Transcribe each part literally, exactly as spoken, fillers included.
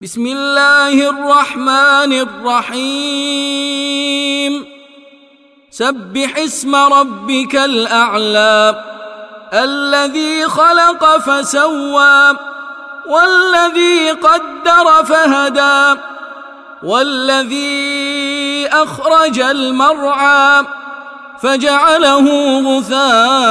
بسم الله الرحمن الرحيم سبح اسم ربك الأعلى الذي خلق فسوى والذي قدر فهدى والذي أخرج المرعى فجعله غثاء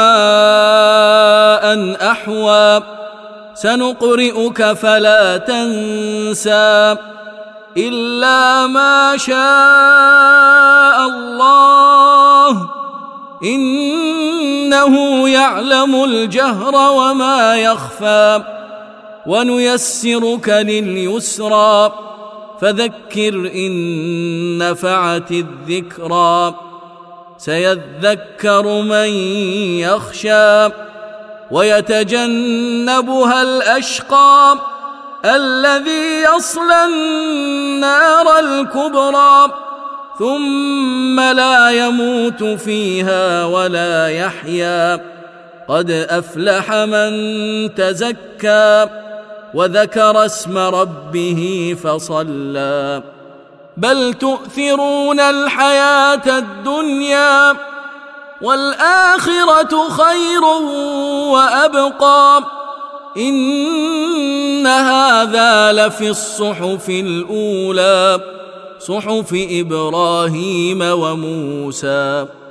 أحوى سنقرئك فلا تنسى إلا ما شاء الله إنه يعلم الجهر وما يخفى ونيسرك لليسرى فذكر إن نفعت الذكرى سيذكر من يخشى ويتجنبها الأشقى الذي يصلى النار الكبرى ثم لا يموت فيها ولا يحيا قد أفلح من تزكى وذكر اسم ربه فصلى بل تؤثرون الحياة الدنيا والآخرة خير وأبقى إن هذا لفي الصحف الأولى صحف إبراهيم وموسى.